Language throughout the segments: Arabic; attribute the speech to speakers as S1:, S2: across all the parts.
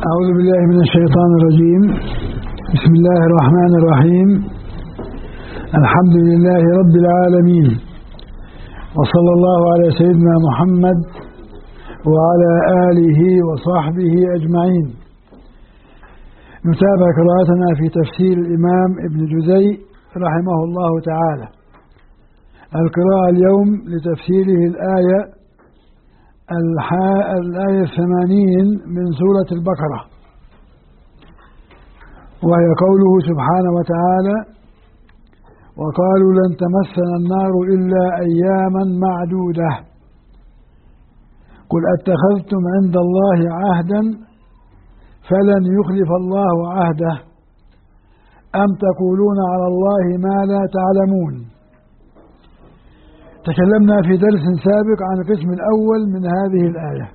S1: أعوذ بالله من الشيطان الرجيم. بسم الله الرحمن الرحيم. الحمد لله رب العالمين، وصلى الله على سيدنا محمد وعلى آله وصحبه أجمعين. نتابع قراءتنا في تفسير الإمام ابن جزي رحمه الله تعالى. القراءة اليوم لتفسيره الآية 80 من سورة البقرة، وهي قوله سبحانه وتعالى: وقالوا لن تمسنا النار إلا أياما معدودة قل أتخذتم عند الله عهدا فلن يخلف الله عهده أم تقولون على الله ما لا تعلمون. تكلمنا في درس سابق عن القسم الأول من هذه الآية،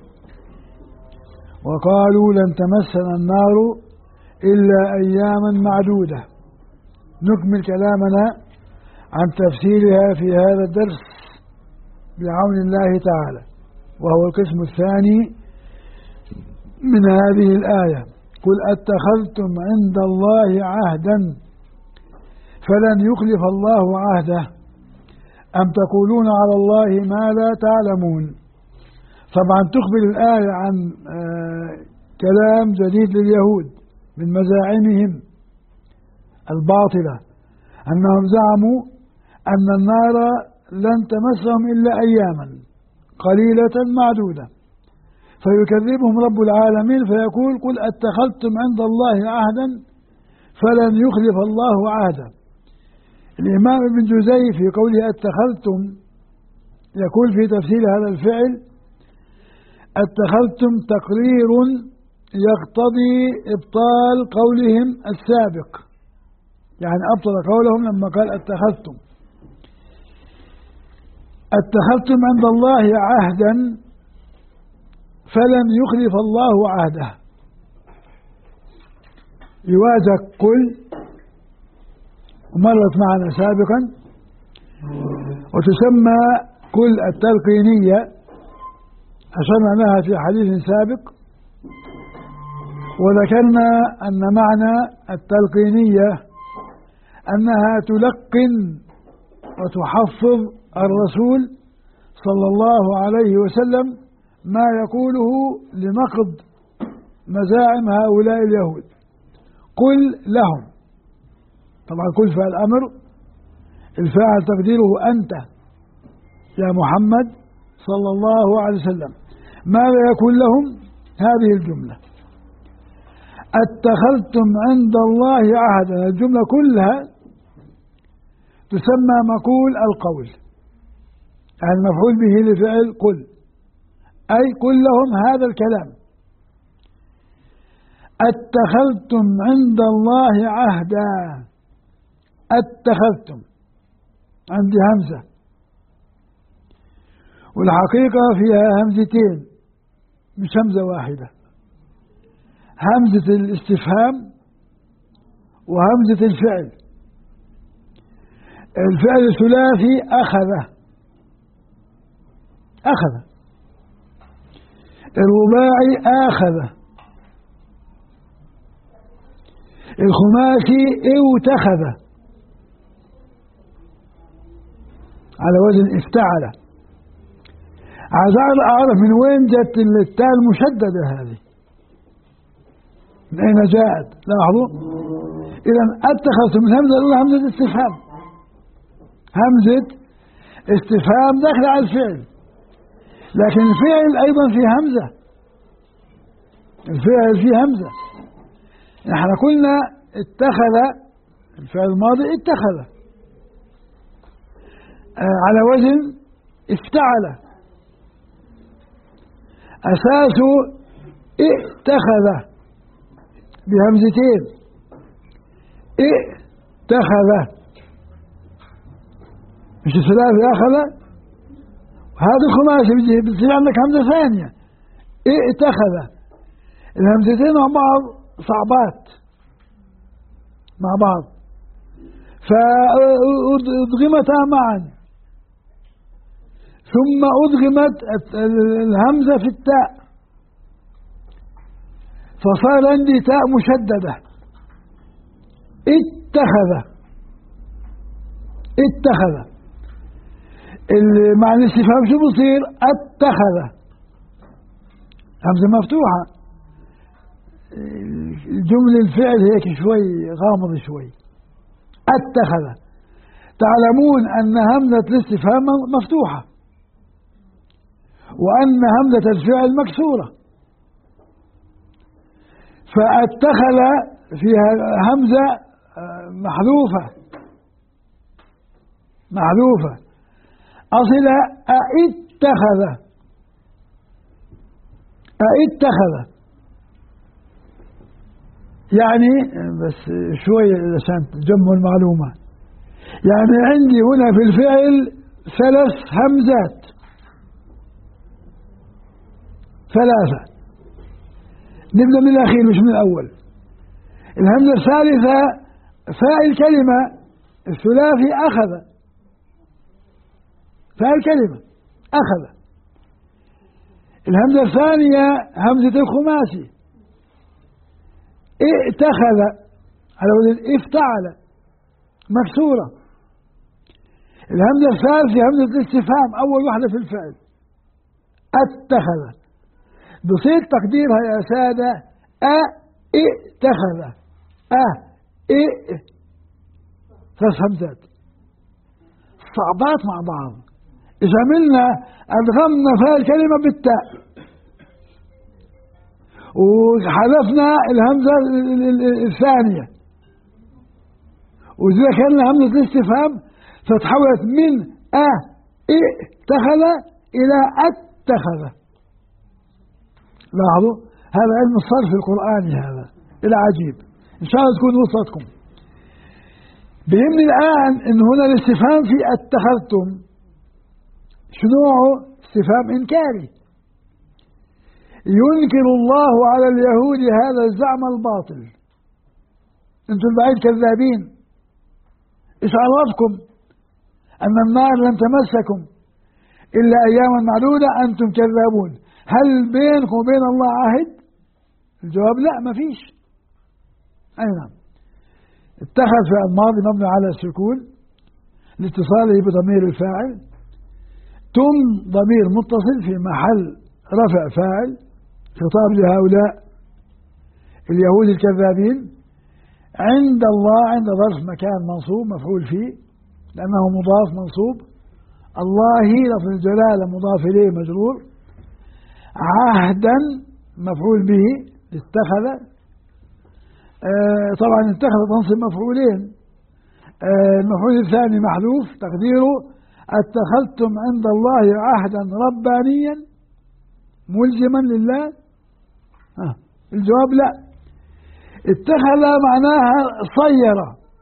S1: وقالوا لن تمسنا النار إلا أياما معدودة. نكمل كلامنا عن تفسيرها في هذا الدرس بعون الله تعالى، وهو القسم الثاني من هذه الآية: قل أتخذتم عند الله عهدا فلن يخلف الله عهده أم تقولون على الله ما لا تعلمون. طبعا تخبر الآية عن كلام جديد لليهود من مزاعمهم الباطلة، أنهم زعموا أن النار لن تمسهم إلا أياما قليلة معدودة، فيكذبهم رب العالمين فيقول: قل أتخذتم عند الله عهدا فلن يخلف الله عهده. الإمام ابن جزي في قوله أتخذتم يقول في تفسير هذا الفعل: أتخذتم تقرير يقتضي إبطال قولهم السابق، يعني أبطل قولهم لما قال أتخذتم. أتخذتم عند الله عهدا فلن يخلف الله عهده، يواجه قل، ومرت معنا سابقا، وتسمى قل التلقينية، أشرنا لها في حديث سابق، وذكرنا أن معنى التلقينية أنها تلقن وتحفظ الرسول صلى الله عليه وسلم ما يقوله لنقض مزاعم هؤلاء اليهود. قل لهم، طبعا قل فعل أمر، الفاعل تقديره أنت يا محمد صلى الله عليه وسلم. ماذا يقول لهم؟ هذه الجملة: أتخذتم عند الله عهدا. الجملة كلها تسمى مقول القول، يعني مفعول به لفعل قل، أي قل لهم هذا الكلام: أتخذتم عند الله عهدا. أتخذتم، عندي همزة، والحقيقة فيها همزتين مش همزة واحدة، همزة الاستفهام وهمزة الفعل. الفعل الثلاثي أخذ، الرباعي آخذ، الخماسي اوتخذ، على وزن افتعل. عايز أعرف من وين جت التاء المشددة هذه، من أين جاءت؟ لاحظوا، إذا أتخذتم من همزة الأولى همزة استفهام، همزة استفهام داخل على الفعل، لكن الفعل أيضا فيه همزة، الفعل فيه همزة. نحن قلنا اتخذ، الفعل الماضي اتخذ على وزن افتعل، أساسه اتخذ بهمزتين، اتخذ، مش الثلاثي أخذ. هذا الخماسي بتصير عندك همزة ثانية، اتخذ. الهمزتين مع بعض صعبات مع بعض، فأدغمتا معا، ثم أدغمت الهمزة في التاء، فصار عندي تاء مشددة. اتخذ. اتخذ. مع الاستفهام شو بصير؟ اتخذ. همزة مفتوحة. الجملة الفعل هيك شوي غامض شوي. اتخذ. تعلمون أن همزة الاستفهام مفتوحة وأن همزة الفعل مكسورة، فاتخذ فيها همزة محذوفة أصل اتخذ. اتخذ يعني بس شوي عشان تجمعوا المعلومة، يعني عندي هنا في الفعل 3 همزات، 3. نبدأ من الأخير مش من الأول. الهمزة الثالثة فاء الكلمة الثلاثي أخذ. فاء الكلمة أخذ. الهمزة الثانية همزة الخماسي اتخذ على وزن افتعل مكسورة. الهمزة الثالثة همزة الاستفهام أول واحدة في الفعل اتخذ، بصير تقديرها يا سادة اتخذ. 3 همزات صعبات مع بعض. إذا عملنا أدغمنا فيها الكلمة بالتاء وحذفنا الهمزة الثانية وإذا كان همزة الاستفهام فتحولت من اتخذ إلى اتخذ. لاحظوا هذا علم الصرف القرآني، هذا العجيب. إن شاء الله تكون وصلتكم. بيهمني الآن إن هنا الاستفهام في اتخذتم شنوعه؟ استفهام إنكاري. ينكر الله على اليهود هذا الزعم الباطل. أنتم البعيد كذابين، إيش عرفكم أن النار لن تمسكم إلا أياما معدودة؟ أنتم كذابون. هل بينكم وبين الله عهد؟ الجواب لا، ما فيش. أي نعم. اتخذ في الماضي مبني على السكون لاتصاله بضمير الفاعل. تم ضمير متصل في محل رفع فاعل، خطاب لهؤلاء اليهود الكذابين. عند الله عند ظرف مكان منصوب مفعول فيه لأنه مضاف منصوب. الله لفظ الجلالة مضاف إليه مجرور. عهدا مفعول به اتخذ. طبعا اتخذ تنصب مفعولين. المفعول الثاني محذوف تقديره اتخذتم عند الله عهدا ربانيا ملزما لله. الجواب لا. اتخذ معناها صير،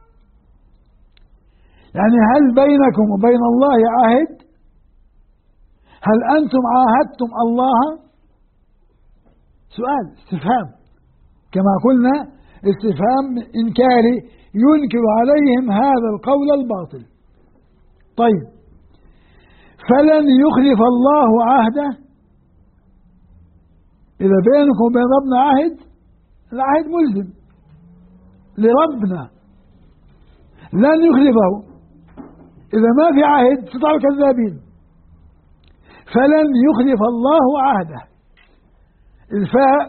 S1: يعني هل بينكم وبين الله عهد؟ هل أنتم عاهدتم الله؟ سؤال استفهام كما قلنا، استفهام إنكاري ينكر عليهم هذا القول الباطل. طيب، فلن يخلف الله عهده. إذا بينكم وبين ربنا عهد، العهد ملزم لربنا لن يخلفه. إذا ما في عهد تطلعوا كذابين. فلن يخلف الله عهده. الفاء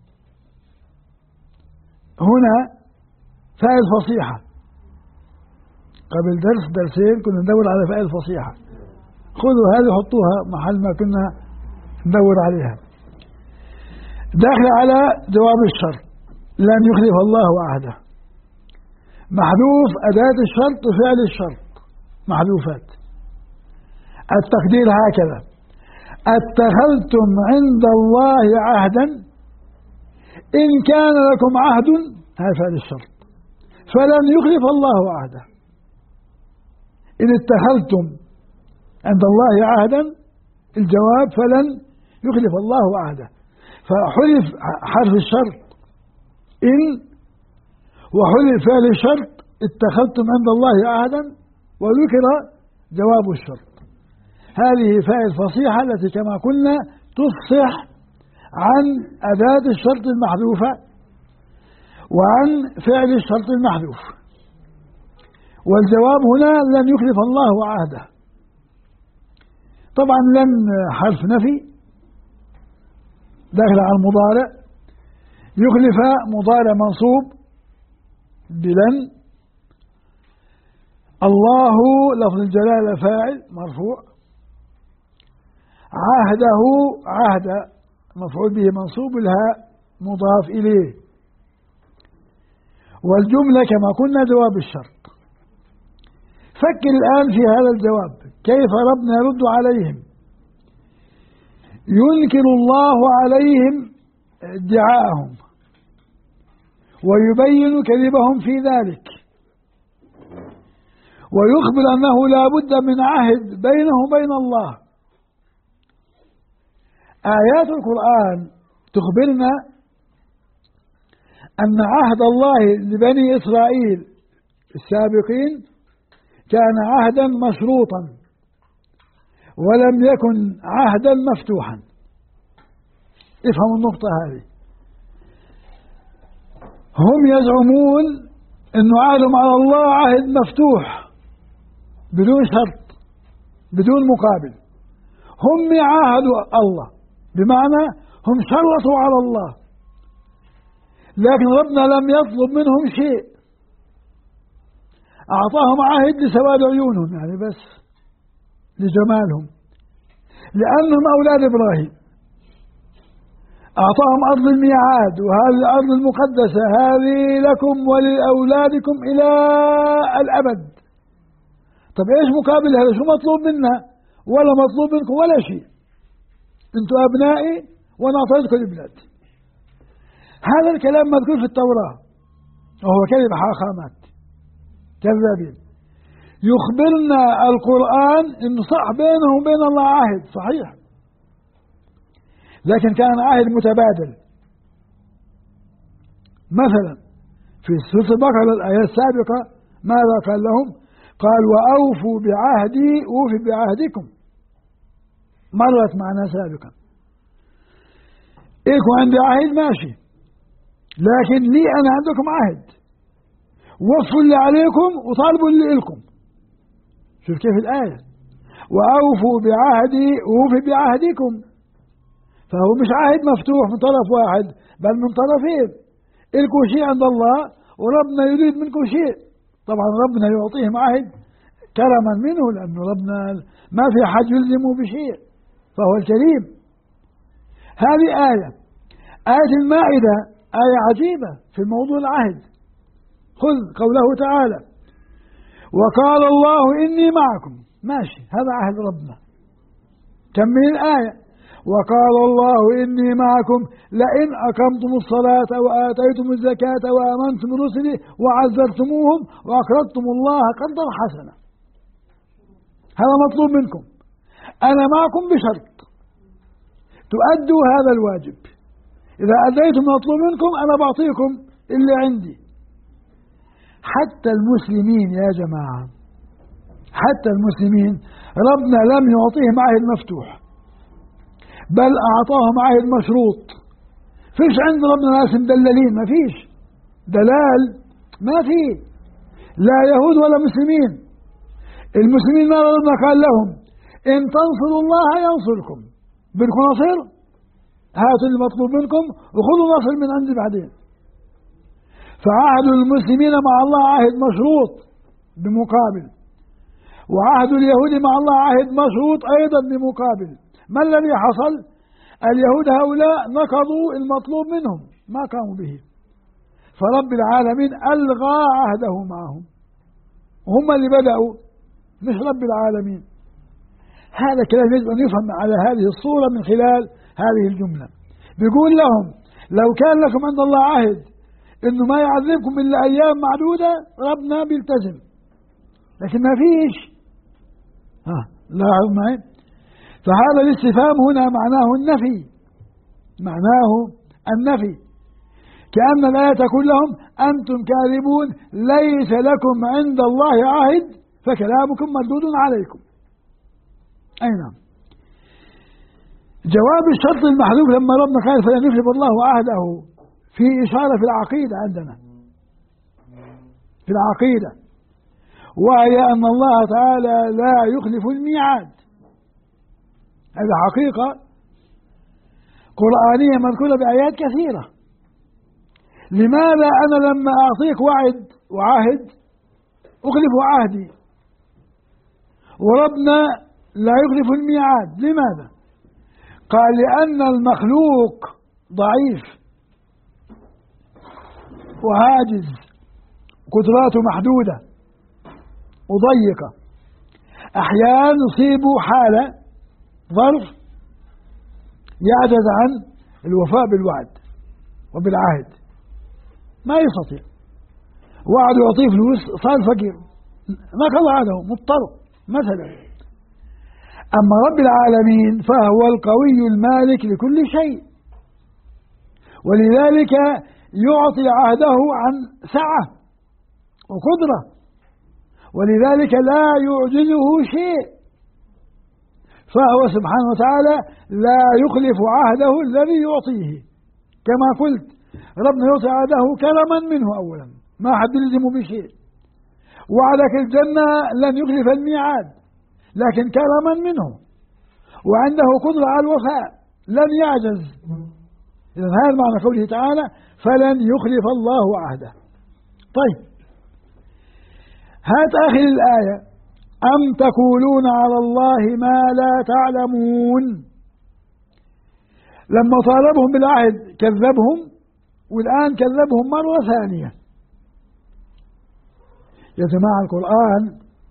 S1: هنا فاء الفصيحة. قبل درسين كنا ندور على فاء الفصيحة. خذوا هذه حطوها محل ما كنا ندور عليها. داخل على جواب الشرط لن يخلف الله عهده. محذوف أداة الشرط وفعل الشرط محذوفات. التقدير هكذا: اتخذتم عند الله عهدا إن كان لكم عهد، هذا فعل الشرط، فلن يخلف الله عهده. إن اتخذتم عند الله عهدا، الجواب فلن يخلف الله عهده. فحذف حرف الشرط إن وحذف فعل الشرط اتخذتم عند الله عهدا وذكر جواب الشرط. هذه فاء الفصيحة التي كما قلنا تفصح عن أداة الشرط المحذوفة وعن فعل الشرط المحذوف. والجواب هنا لن يخلف الله عهده. طبعا لن حرف نفي داخل على المضارع، يخلف مضارع منصوب بلن. الله لفظ الجلالة فاعل مرفوع، عهده عهد مفعول به منصوب، الهاء مضاف إليه. والجملة كما قلنا جواب الشرط. فكر الآن في هذا الجواب، كيف ربنا يرد عليهم؟ ينكر الله عليهم ادعاءهم ويبين كذبهم في ذلك، ويخبر أنه لا بد من عهد بينه وبين الله. آيات القرآن تخبرنا أن عهد الله لبني إسرائيل السابقين كان عهدا مشروطا ولم يكن عهدا مفتوحا. افهموا النقطة هذه. هم يزعمون أن عهدهم على الله عهد مفتوح بدون شرط بدون مقابل. هم عاهدوا الله بمعنى هم شرطوا على الله، لكن ربنا لم يطلب منهم شيء، أعطاهم عهد لسواد عيونهم، يعني بس لجمالهم، لأنهم أولاد إبراهيم. أعطاهم أرض الميعاد، وهذه الأرض المقدسة هذه لكم ولأولادكم إلى الأبد. طب إيش مقابل هذا؟ شو مطلوب منا؟ ولا مطلوب منكم ولا شيء، أنتم أبنائي وأنا أعطيتكم البلاد. هذا الكلام مذكور في التوراة وهو كذب حاخامات كذابين. يخبرنا القرآن إنه صح بينه وبين الله عهد صحيح، لكن كان عهد متبادل. مثلا في سورة البقرة الآية السابقة ماذا قال لهم؟ قال وأوفوا بعهدي أوفي بعهدكم، مرت معنا سابقا. إلكم عندي عهد ماشي، لكن لي أنا عندكم عهد، وفوا اللي عليكم وطالبوا اللي إلكم. شوف كيف الآية، وأوفوا بعهدي أوفي بعهدكم. فهو مش عهد مفتوح من طرف واحد بل من طرفين. إلكم شيء عند الله وربنا يريد منكم شيء. طبعا ربنا يعطيهم عهد كرما منه، لأنه ربنا ما في حد يلزمه بشيء فهو الكريم. هذه آية المائدة آية عجيبة في موضوع العهد. خذ قوله تعالى وقال الله إني معكم، ماشي هذا عهد ربنا. كمل الآية وقال الله إني معكم لئن أقمتم الصلاة وآتيتم الزكاة وآمنتم برسلي وعزرتموهم وأقرضتم الله قرضا حسنا. هذا مطلوب منكم، أنا معكم بشرط تؤدوا هذا الواجب. إذا أديتم مطلوب منكم أنا بعطيكم اللي عندي. حتى المسلمين يا جماعة، حتى المسلمين ربنا لم يعطيهم عهد مفتوح، بل أعطاهم عهد مشروط. فيش عند ربنا ناس مدللين، ما فيش دلال، ما فيه لا يهود ولا مسلمين. المسلمين ما ربنا قال لهم إن تنصروا الله ينصركم، بدكم نصير هاتوا المطلوب منكم وخذوا نصر من عندي بعدين. فعهد المسلمين مع الله عهد مشروط بمقابل، وعهد اليهود مع الله عهد مشروط أيضا بمقابل. ما الذي حصل؟ اليهود هؤلاء نقضوا المطلوب منهم، ما قاموا به، فرب العالمين ألغى عهده معهم، وهم اللي بدأوا مش رب العالمين. هذا كلام يجب أن يفهم على هذه الصورة من خلال هذه الجملة. بيقول لهم لو كان لكم عند الله عهد إنه ما يعذبكم إلا أيام معدودة ربنا بيلتزم، لكن ما فيش. لاحظوا معي، فهذا الاستفهام هنا معناه النفي، معناه النفي، كأن الآية تقول لهم أنتم كاذبون ليس لكم عند الله عهد فكلامكم مردود عليكم. أي نعم. جواب الشرط المحذوف لما ربنا قال فلن يخلف الله عهده في إشارة في العقيدة عندنا، في العقيدة، وهي أن الله تعالى لا يخلف الميعاد. هذه حقيقة قرآنية مذكورة بآيات كثيرة. لماذا أنا لما أعطيك وعد وعهد أخلف عهدي وربنا لا يخلف الميعاد؟ لماذا؟ قال لأن المخلوق ضعيف وعاجز، قدراته محدودة وضيقة، أحيانا يصيب حالة ظرف يعجز عن الوفاء بالوعد وبالعهد، ما يستطيع. وعد يعطيه فلوس صار فقير، ما قضى عهده، مضطر مثلا. أما رب العالمين فهو القوي المالك لكل شيء، ولذلك يعطي عهده عن سعة وقدرة، ولذلك لا يعجزه شيء، فهو سبحانه وتعالى لا يخلف عهده الذي يعطيه. كما قلت ربنا يعطي عهده كرما منه أولا، ما حد يلزمه بشيء. وعدك الجنة لن يخلف الميعاد لكن كرما منه، وعنده قدرة على الوفاء لن يعجز. إذن هذا معنى قوله تعالى فلن يخلف الله عهده. طيب، هات آخر الآية أم تقولون على الله ما لا تعلمون. لما طالبهم بالعهد كذبهم، والآن كذبهم مرة ثانية. يا جماعة القرآن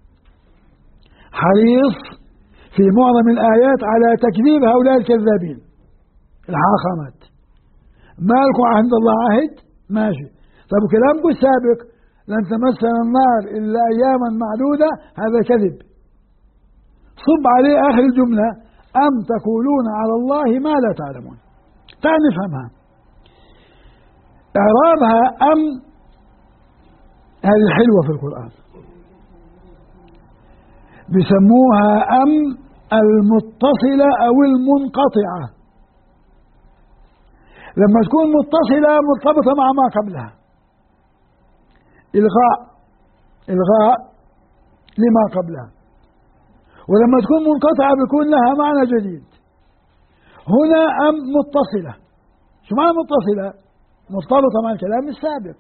S1: حريص في معظم الآيات على تكذيب هؤلاء الكذابين الحاخامات. ما لكم عند الله عهد؟ ماشي. طب كلامكم السابق لن تمسنا النار إلا أياما معدودة، هذا كذب. صب عليه آخر الجملة أم تقولون على الله ما لا تعلمون. تعال نفهمها. إعرابها أم هذه حلوة في القرآن، بيسموها أم المتصلة أو المنقطعة. لما تكون متصلة مرتبطة مع ما قبلها، إلغاء لما قبلها. ولما تكون منقطعة بيكون لها معنى جديد. هنا أم متصلة. شو معنى متصلة؟ مرتبطة مع الكلام السابق.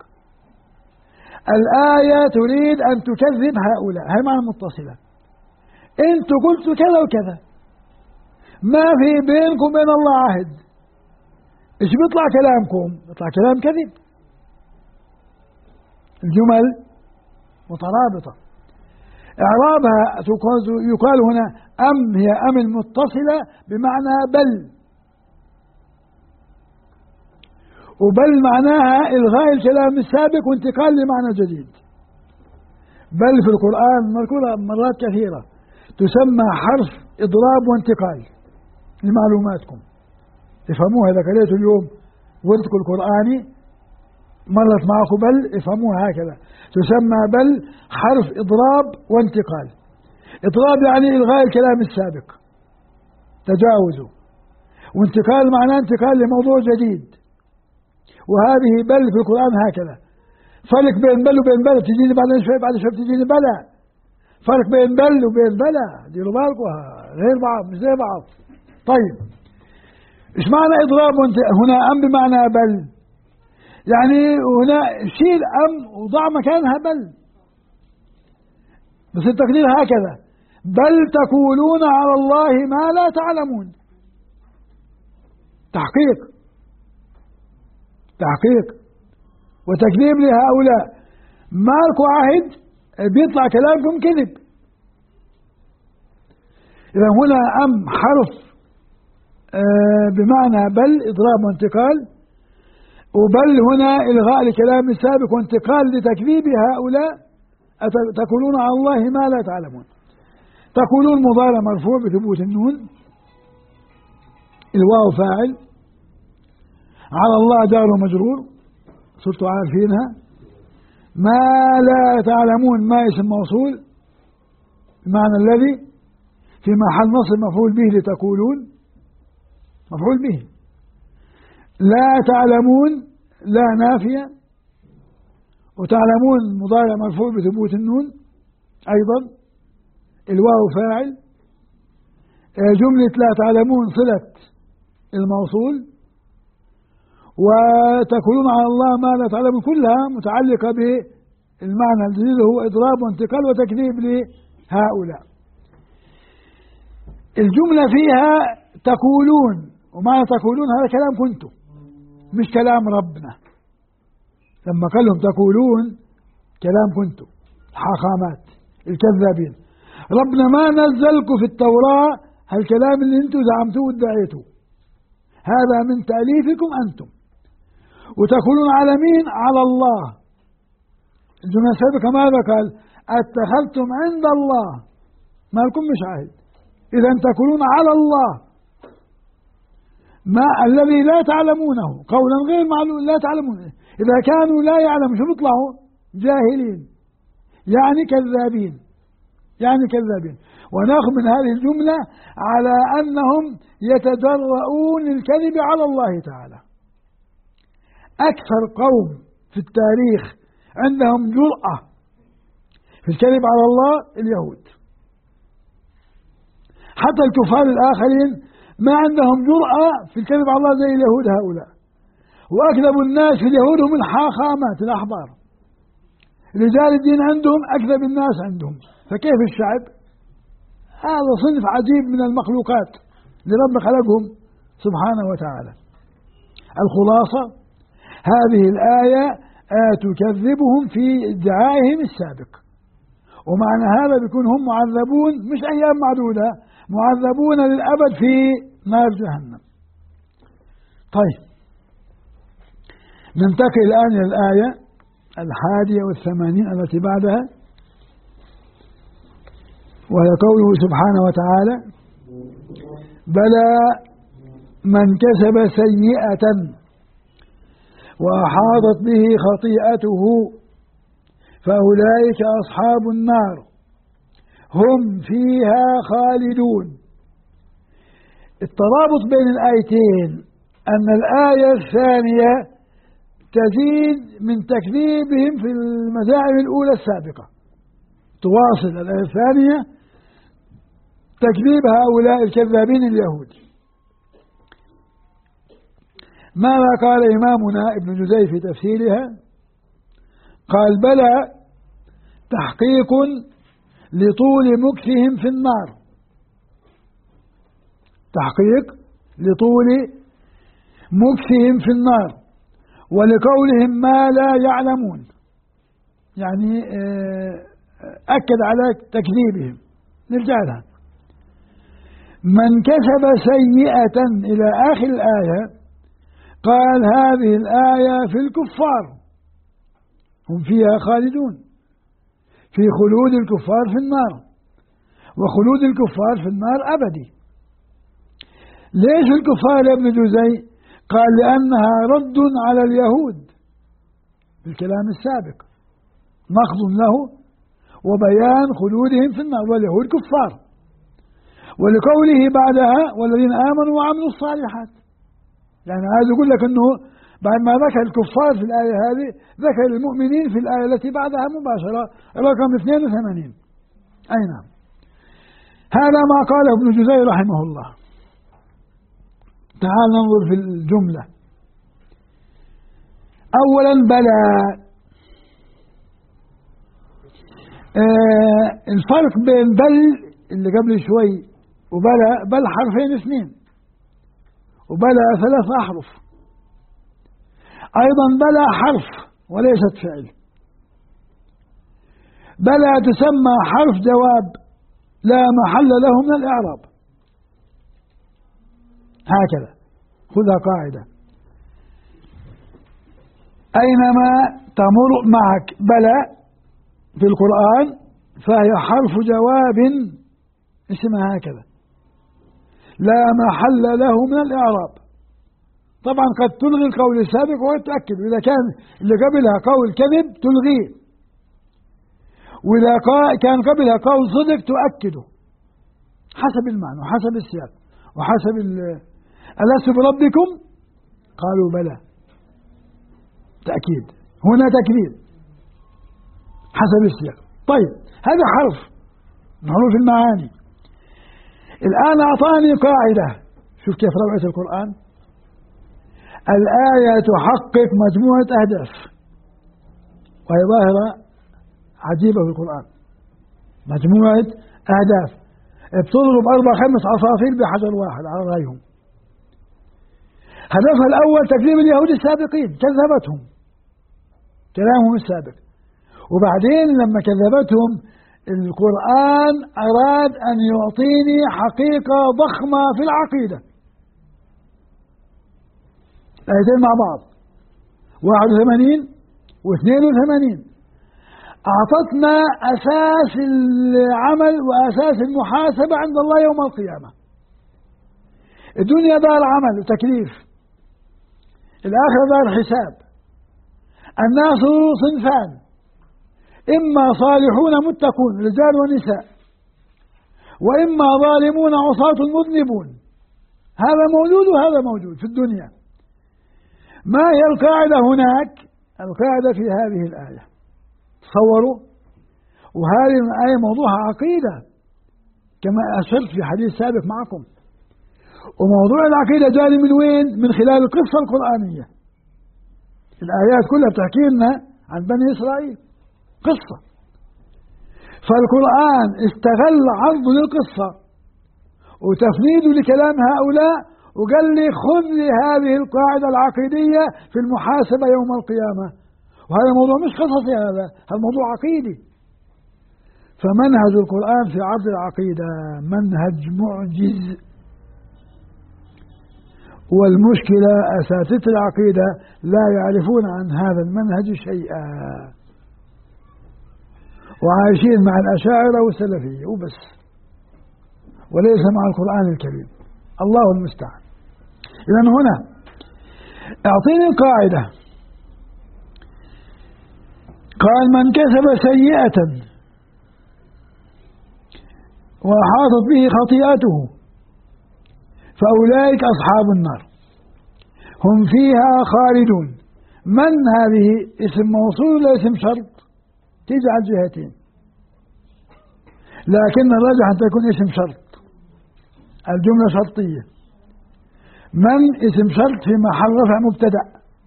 S1: الآية تريد أن تكذب هؤلاء، هي معنى متصلة. أنتوا قلتوا كذا وكذا، ما في بينكم وبين الله عهد، إيش بيطلع كلامكم؟ بيطلع كلام كذب. الجمل مترابطة. إعرابها يقال هنا أم، هي أم المتصلة بمعنى بل، وبل معناها إلغاء الكلام السابق وانتقال لمعنى جديد. بل في القرآن مذكورة مرات كثيرة، تسمى حرف إضراب وانتقال لمعلوماتكم افهموها. إذا قريت اليوم ورثكم القرآني مرت معكم بل، افهموها هكذا. تسمى بل حرف إضراب وانتقال. إضراب يعني إلغاء الكلام السابق، تجاوزه، وانتقال معناه انتقال لموضوع جديد. وهذه بل في القرآن هكذا. فرق بين بل وبين بلى، تجيني بعد شوي بعد شوي تجيني بلى. فرق بين بل وبين بلى، ديروا بالكم غير بعض مش زي بعض. طيب، ايش معنى إضراب هنا أم بمعنى بل؟ يعني هنا شيل أم وضع مكانها بل، بس التقدير هكذا: بل تقولون على الله ما لا تعلمون. تحقيق وتكذيب لهؤلاء. مالكوا عهد، بيطلع كلامكم كذب. إذا هنا أم حرف بمعنى بل، إضراب وانتقال، وبل هنا إلغاء الكلام السابق وانتقال لتكذيب هؤلاء. تقولون على الله ما لا تعلمون. تقولون مضارع مرفوع بثبوت النون، الواو فاعل، على الله جار ومجرور، صرتوا عارفينها. ما لا تعلمون ما اسم موصول بمعنى الذي، في محل نصب مفعول به لتقولون. مفعول به. لا تعلمون لا نافية، وتعلمون مضارع مرفوع بثبوت النون أيضا، الواو فاعل، جملة لا تعلمون صلة الموصول، وتقولون على الله ما لا تعلمون كلها متعلقة بالمعنى الجديد، هو إضراب وانتقال وتكذيب لهؤلاء. الجملة فيها تقولون، ومعنى تقولون هذا كلام كنتم مش كلام ربنا. لما قال لهم تقولون كلام كنتم الحاخامات الكذابين، ربنا ما نزلكم في التوراة هالكلام اللي انتم زعمتوه وادعيتوه، هذا من تأليفكم أنتم. وتقولون على مين؟ على الله. الجملة السابقة ماذا قال؟ اتخذتم عند الله ما لكم مش عهد، إذا تقولون على الله ما الذي لا تعلمونه قولا غير معلوم، لا تعلمونه. إذا كانوا لا يعلمون شو بيطلعوا؟ جاهلين، يعني كذابين، يعني كذابين. ونأخذ من هذه الجملة على أنهم يتجرؤون الكذب على الله تعالى. أكثر قوم في التاريخ عندهم جرأة في الكذب على الله اليهود. حتى الكفار الآخرين ما عندهم جرأة في الكذب على الله زي اليهود هؤلاء. وأكذب الناس في اليهود هم الحاخامات الأحبار، رجال الدين عندهم أكذب الناس عندهم، فكيف الشعب؟ هذا صنف عجيب من المخلوقات لرب خلقهم سبحانه وتعالى. الخلاصة هذه الآية تكذبهم في ادعائهم السابق، ومعنى هذا بيكون هم معذبون مش أيام معدودة، معذبون للأبد في نار جهنم. طيب ننتقل الآن إلى الآية 81 التي بعدها، وهي قوله سبحانه وتعالى: بلى من كسب سيئة وأحاطت به خطيئته فأولئك أصحاب النار هم فيها خالدون. الترابط بين الآيتين أن الآية الثانية تزيد من تكذيبهم في المزاعم الأولى السابقة، تواصل الآية الثانية تكذيب هؤلاء الكذابين اليهود. ماذا قال إمامنا ابن جزي في تفسيرها؟ قال: بلى تحقيق لطول مكثهم في النار، تحقيق لطول مكثهم في النار، ولقولهم ما لا يعلمون، يعني أكد على تكذيبهم. نرجع لها: من كسب سيئة إلى آخر الآية، قال هذه الآية في الكفار هم فيها خالدون، في خلود الكفار في النار، وخلود الكفار في النار أبدي. ليش الكفار يا ابن جزي؟ قال لأنها رد على اليهود بالكلام السابق، نقض له وبيان خلودهم في النار، واليهود كفار. ولقوله بعدها: والذين آمنوا وعملوا الصالحات، يعني عايز يقول لك أنه بعد ما ذكر الكفار في الآية هذه ذكر المؤمنين في الآية التي بعدها مباشرة، رقم 82. أي نعم، هذا ما قاله ابن جزي رحمه الله. تعال ننظر في الجملة. أولا بلى، الفرق بين بل اللي قبل شوي وبلى، بل حرفين اثنين، وبلى 3 أحرف. أيضا بلى حرف وليست فعل. بلى تسمى حرف جواب لا محل له من الإعراب، هكذا خذها قاعدة. أينما تمر معك بلى في القرآن فهي حرف جواب اسمها هكذا لا محل له من الإعراب. طبعا قد تلغي القول السابق وتؤكد، وإذا كان اللي قبلها قول كذب تلغيه، وإذا كان قبلها قول صدق تؤكده، حسب المعنى وحسب السياق وحسب ألست بربكم قالوا بلى، تأكيد، هنا تكرير حسب السياق. طيب هذا حرف من حروف المعاني. الآن أعطاني قاعدة، شوف كيف روعة القرآن. الآية تحقق مجموعة أهداف، وهي ظاهرة عجيبة في القرآن. مجموعة أهداف بتضرب 4-5 عصافير بحجر واحد على رأيهم. هدفها الأول تكذيب اليهود السابقين، كذبتهم كلامهم السابق، وبعدين لما كذبتهم القرآن أراد أن يعطيني حقيقة ضخمة في العقيدة. الآيتين مع بعض 81 و82 أعطتنا أساس العمل وأساس المحاسبة عند الله يوم القيامة. الدنيا دار عمل وتكليف، الآخرة دار حساب. الناس صنفان، إما صالحون متقون رجال ونساء، وإما ظالمون عصاة مذنبون. هذا موجود وهذا موجود في الدنيا. ما هي القاعدة هناك؟ القاعدة في هذه الآية، تصوروا، وهذه الآية موضوعها عقيدة كما أشرت في حديث سابق معكم. وموضوع العقيدة جاري من وين؟ من خلال القصة القرآنية. الآيات كلها بتحكي لنا عن بني إسرائيل قصة، فالقرآن استغل عرض للقصة وتفنيد لكلام هؤلاء، وقال لي خذ لي هذه القاعدة العقيدية في المحاسبة يوم القيامة. وهذا موضوع مش قصصي، هذا موضوع عقيدي. فمنهج القرآن في عرض العقيدة منهج معجز. والمشكلة أساتذة العقيدة لا يعرفون عن هذا المنهج شيئا، وعايشين مع الأشاعرة والسلفية وبس، وليس مع القرآن الكريم. الله المستعان. إذن هنا أعطيني القاعدة. قال من كسب سيئة وأحاطت به خطيئته فأولئك أصحاب النار هم فيها خالدون. من هذه؟ اسم موصول ولا اسم شرط؟ تيجي على الجهتين، لكن الراجح أن تكون اسم شرط، الجملة شرطية. من اسم شرط في محل رفع مبتدأ.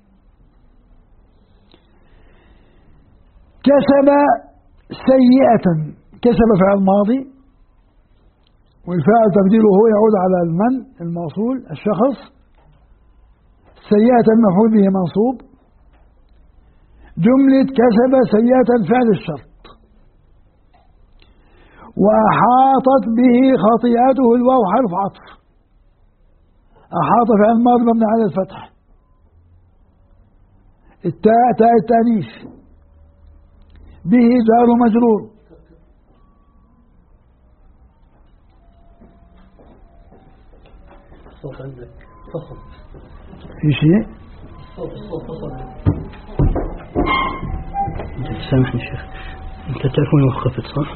S1: كسب سيئة، كسب فعل ماضي والفاعل تقديره هو يعود على المن الموصول الشخص. سيئة المفعول به منصوب. جملة كسب سيئة فعل الشرط. وأحاطت به خطيئته الواو حرف عطف. أحاط فعل ماضي مبني على الفتح. التاء تاء التأنيث. به جار مجرور.
S2: الصوت عندك فصل
S1: في شيء؟
S2: الصوت فصل. سامحني شيخ، انت تلفوني وخفت صح؟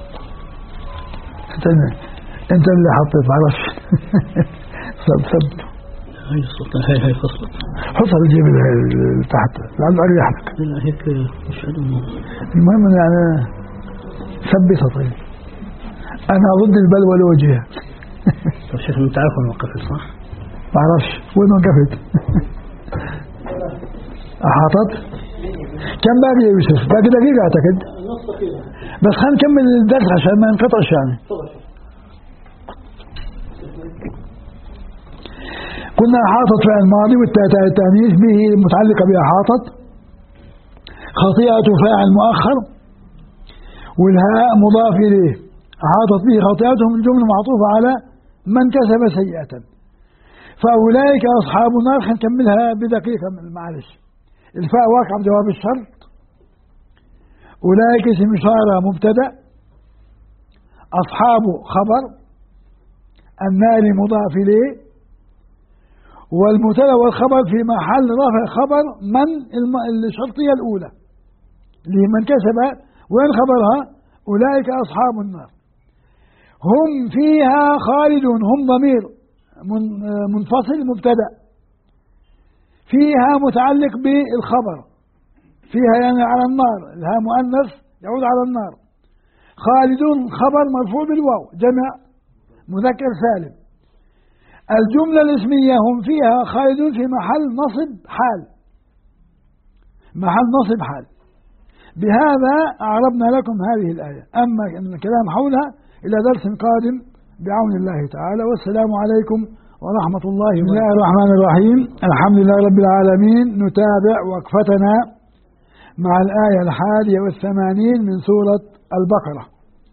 S1: انت اللي حطيت معرفش. صدت
S2: هاي الصوت هاي فصلت.
S1: حطها بالجيب اللي تحت لعله اريح لك.
S2: لا هيك مش عدو.
S1: المهم يعني ثبتها. طيب انا ضد البلوى لوجهها.
S2: طيب شيخ انت عارف وين وقفت صح؟
S1: ما اعرفش وين وقفت. احاطت كم باقي يا يوسف؟ باقي دقيقة اعتقد. بس خلينا نكمل الدرس عشان ما ينقطعش يعني. قلنا أحاطت فعل ماضي والتاء التأنيث به متعلقة بأحاطت. خطيئة فاعل مؤخر والهاء مضاف إليه. أحاطت به خطيئتهم الجملة معطوفة على من كسب سيئة. فأولئك أصحاب النار. هنكملها بدقيقة معلش. الفاء واقع بجواب الشرط. أولئك اسم إشارة مبتدأ. أصحاب خبر. النار مضاف إليه. والمبتدأ والخبر في محل رفع خبر من الشرطية الأولى اللي من كسب. وين خبرها؟ أولئك أصحاب النار هم فيها خالدون. هم ضمير منفصل مبتدأ، فيها متعلق بالخبر، فيها يعني على النار، الها مؤنث يعود على النار. خالدون خبر مرفوع بالواو جمع مذكر سالم. الجملة الاسمية هم فيها خالدون في محل نصب حال، محل نصب حال. بهذا أعربنا لكم هذه الآية. أما الكلام حولها إلى درس قادم بعون الله تعالى، والسلام عليكم ورحمة الله وبركاته. بسم الله الرحمن الرحيم، الحمد لله رب العالمين. نتابع وقفتنا مع الآية 81 من سورة البقرة.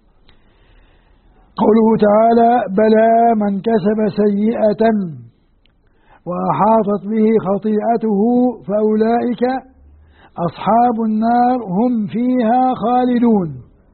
S1: قوله تعالى: بلى من كسب سيئة وأحاطت به خطيئته فأولئك أصحاب النار هم فيها خالدون.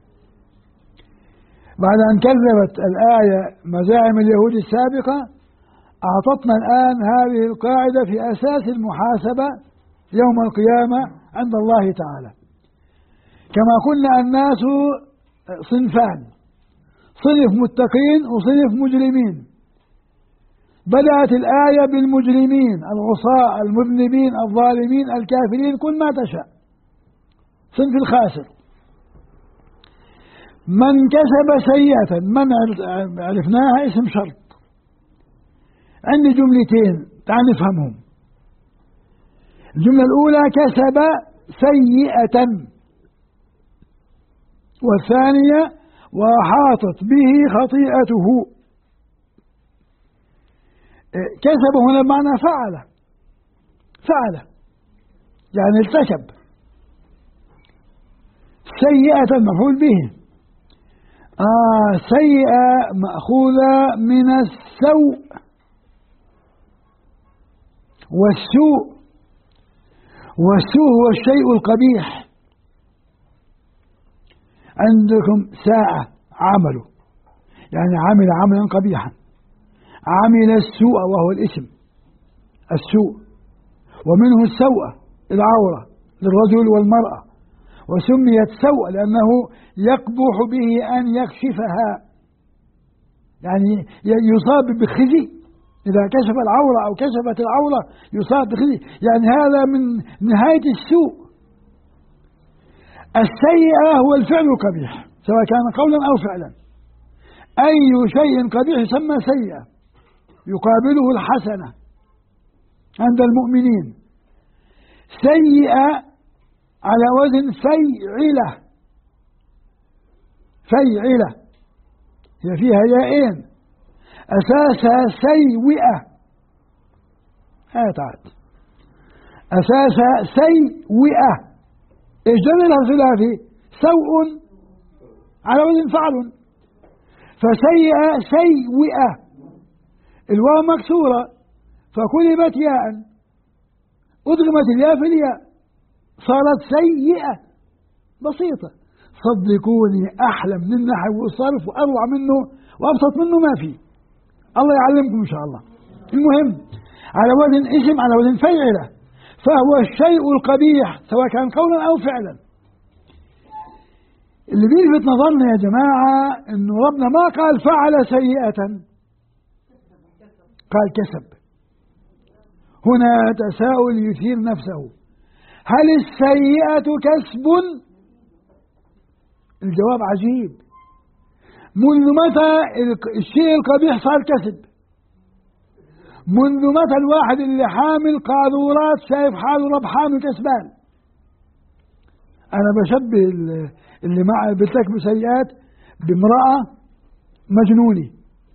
S1: بعد أن كذبت الآية مزاعم اليهود السابقة، أعطتنا الآن هذه القاعدة في أساس المحاسبة يوم القيامة عند الله تعالى. كما قلنا الناس صنفان: صنف متقين وصنف مجرمين. بدأت الآية بالمجرمين، العصاة المذنبين الظالمين الكافرين، كل ما تشاء، صنف الخاسر. من كسب سيئة، من عرفناها اسم شرط. عندي جملتين تعال نفهمهم. الجملة الأولى كسب سيئة، والثانية وأحاطت به خطيئته. كسب هنا بمعنى فعل يعني ارتكب. سيئة مفعول به. سيئة مأخوذة من السوء، والسوء هو الشيء القبيح. عندكم ساء عمله، يعني عمل عملا قبيحا. عمل السوء وهو الاسم السوء، ومنه السوء العورة للرجل والمرأة، وسميت سوء لأنه يقبح به أن يكشفها، يعني يصاب بخزي. إذا كشف العورة أو كشفت العورة يصاب بخزي، يعني هذا من نهاية السوء. السيئة هو الفعل القبيح سواء كان قولا أو فعلا. أي شيء قبيح يسمى سيئة، يقابله الحسنة عند المؤمنين. سيئة على وزن فيعلة، هي فيها يائين، أساسها سيئة. تعال أساسها سيئة. إيش دليلها الثلاثي؟ سوء على وزن فعل، فسيئة سيئة. الواو مكسورة فقلبت ياء، أدغمت الياء في الياء صارت سيئة. بسيطة، صدقوني أحلى من النحو والصرف وأروع منه وأبسط منه ما في. الله يعلمكم إن شاء الله. المهم على وزن اسم، على وزن فيعلة، فهو الشيء القبيح سواء كان قولا أو فعلا. اللي بيلفت نظرنا يا جماعة إنه ربنا ما قال فعل سيئة، قال كسب. هنا تساؤل يثير نفسه: هل السيئة كسب؟ الجواب عجيب. منذ متى الشيء القبيح صار كسب؟ منذ متى الواحد اللي حامل قاذورات شايف حاله ربحان وكسبان؟ أنا بشبه اللي معه بيرتكب سيئات بامرأة مجنونة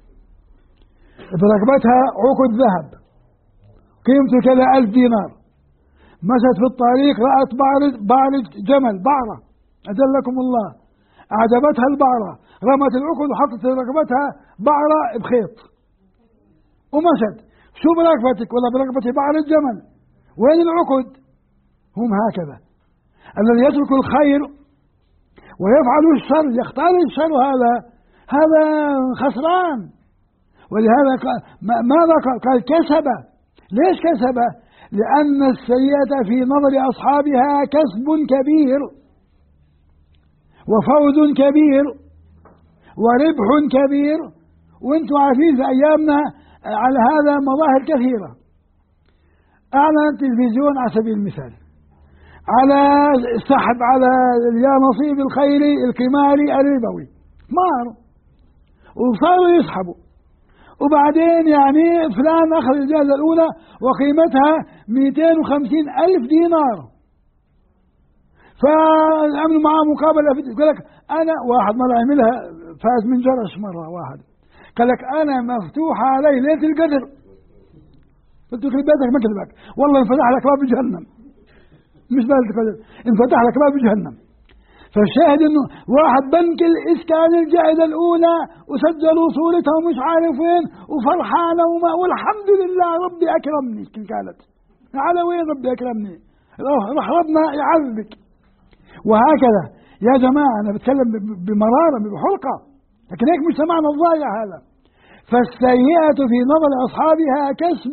S1: بركبتها عقد ذهب قيمته كذا 1000 دينار، مشت في الطريق رأت بعرض جمل بعرة أجلكم الله، أعجبتها البعرة، رمت العقد وحطت في ركبتها بعرة بخيط ومشت. شو بركبتك؟ ولا بركبتي بعرض جمل، وين العقد؟ هم هكذا الذي يترك الخير ويفعل الشر، يختار الشر، هذا خسران. ولهذا ماذا قال؟ كسب. ليش كسب؟ لأن السيئة في نظر أصحابها كسب كبير وفوز كبير وربح كبير. وانتم عارفين في أيامنا على هذا مظاهر كثيرة. أعلن التلفزيون على سبيل المثال على سحب على يا نصيب الخير القماري الربوي مار، وصاروا يسحبوا، وبعدين يعني فلان أخذ الجائزة الأولى وقيمتها 250,000 دينار، فعملوا معاه مقابلة يقول لك أنا واحد مرة عملها فاز من جرش مرة واحد قال لك أنا مفتوح علي ليلة القدر، قلت له بيتك ما كذبك والله انفتح لك باب جهنم، مش ليلة القدر انفتح لك باب جهنم. فالشاهد انه واحد بنك الاسكان الجائزة الاولى وسجلوا صورتها ومش عارف وين وفرحانة والحمد لله ربي اكرمني، كانت على وين ربي اكرمني راح ربنا يعذبك. وهكذا يا جماعة انا بتكلم بمرارة بحرقة، لكن هيك مجتمعنا الضايع هذا. فالسيئة في نظر اصحابها كسب،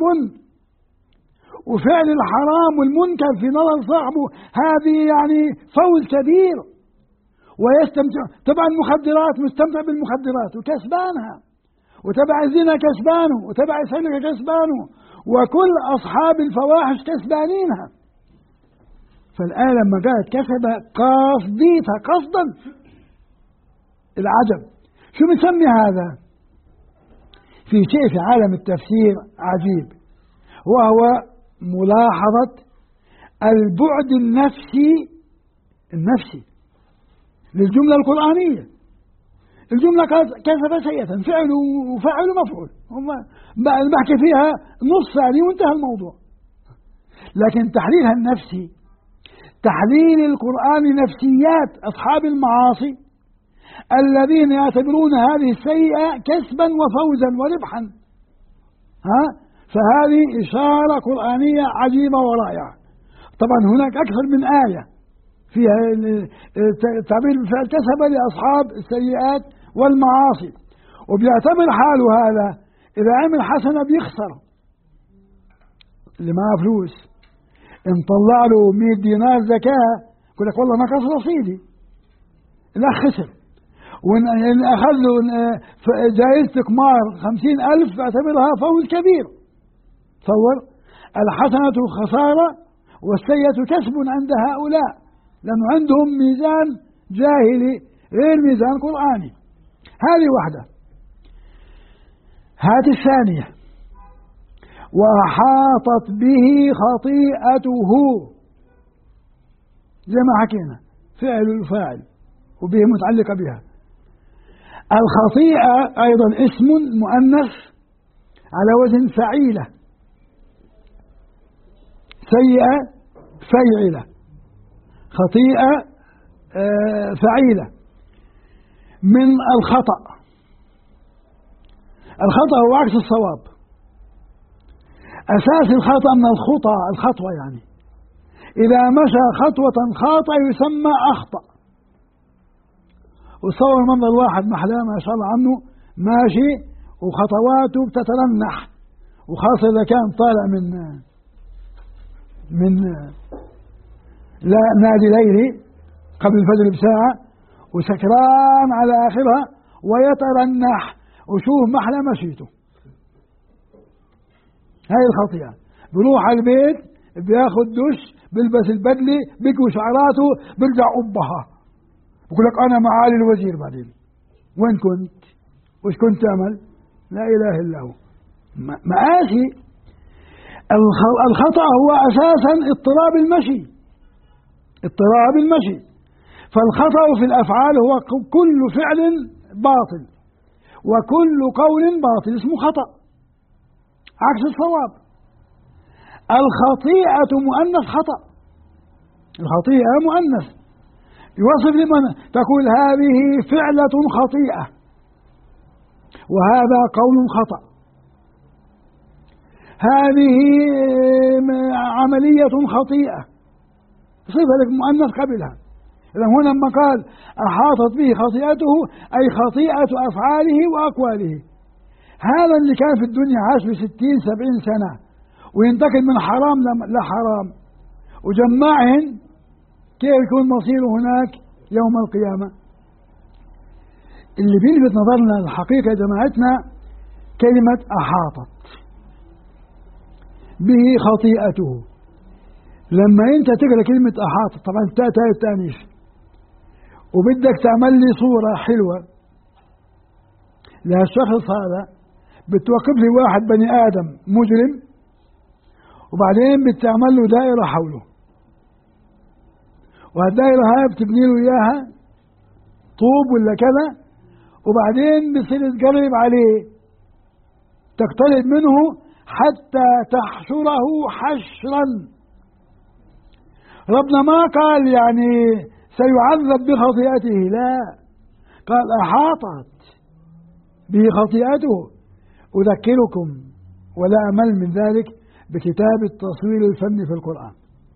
S1: وفعل الحرام والمنكر في نظر صاحبه هذه يعني فوز كبير. ويستمتع طبعا المخدرات، مستمتع بالمخدرات وكسبانها، وتبع الزنا كسبانه، وتبع السرقة كسبانه، وكل أصحاب الفواحش كسبانينها. فالآن لما قالت كسب قاصديتها قصدا، العجب شو بنسمي هذا؟ في شيء في عالم التفسير عجيب، وهو ملاحظة البعد النفسي للجملة القرآنية. الجملة كسب سيئة فعل وفاعل ومفعول، بحكي فيها نص ثانية وانتهى الموضوع. لكن تحليلها النفسي، تحليل القرآن نفسيات أصحاب المعاصي الذين يعتبرون هذه السيئة كسبا وفوزا وربحا، فهذه إشارة قرآنية عجيبة ورائعة. طبعا هناك أكثر من آية فيها التعبير بفعل كسب لأصحاب السيئات والمعاصي، وبيعتبر حاله هذا إذا عمل حسنة بيخسر، اللي معاه فلوس إن طلع له 100 دينار زكاة يقول لك والله نقص رصيدي، لا خسر. وإن أخذ له جائزة قمار 50,000 يعتبرها فوز كبير. تصور الحسنة خسارة والسيئة كسب عند هؤلاء، لأنه عندهم ميزان جاهلي غير ميزان قرآني. هذه واحدة. هذه الثانية وأحاطت به خطيئته، زي ما حكينا فعل الفاعل وبه متعلقة بها. الخطيئة أيضا اسم مؤنث على وزن فعيلة، سيئة فيعلة، خطيئة فعيلة، من الخطأ. الخطأ هو عكس الصواب. أساس الخطأ من الخطوة يعني إذا مشى خطوة خاطئة يسمى أخطأ. وتصور منظر واحد محلاه ما شاء الله عنه ماشي وخطواته بتترنح، وخاصة إذا كان طالع من لا نادي ليلي قبل الفجر بساعة وسكران على آخرها ويترنح، وشوف محلى مشيته. هاي الخطيئة. بروح على البيت بياخد دش، بيلبس البدلة، بيكوي شعراته، بيرجع قبها، بقول لك أنا معالي الوزير. بعدين وين كنت؟ وش كنت تعمل؟ لا إله إلا هو. مآسي. الخطأ هو أساسا اضطراب المشي. فالخطأ في الأفعال هو كل فعل باطل وكل قول باطل اسمه خطأ، عكس الصواب. الخطيئة مؤنث خطأ، الخطيئة مؤنث يوصف لمن تقول هذه فعلة خطيئة وهذا قول خطأ، هذه عملية خطيئة، صفة لك مؤنث قبلها. إذا هنا لما قال أحاطت به خطيئته أي خطيئة أفعاله وأقواله. هذا اللي كان في الدنيا عاش ب 60-70 سنة وينتقل من حرام لحرام وجمعهن، كيف يكون مصيره هناك يوم القيامة؟ اللي بيلفت نظرنا الحقيقة يا جماعتنا كلمة أحاطت. به خطيئته. لما أنت تقرأ كلمة أحاط، طبعا تاء التأنيث، وبدك تعمل لي صورة حلوة لهالشخص هذا، بتوقف لي واحد بني آدم مجرم، وبعدين بتعمل له دائرة حوله، وهالدائرة هاي بتبني له إياها طوب ولا كذا، وبعدين بتصير تقرب عليه تقترب منه حتى تحشره حشرا. ربنا ما قال يعني سيعذب بخطيئته، لا، قال أحاطت به خطيئته. أذكركم ولا أمل من ذلك بكتاب التصوير الفني في القرآن،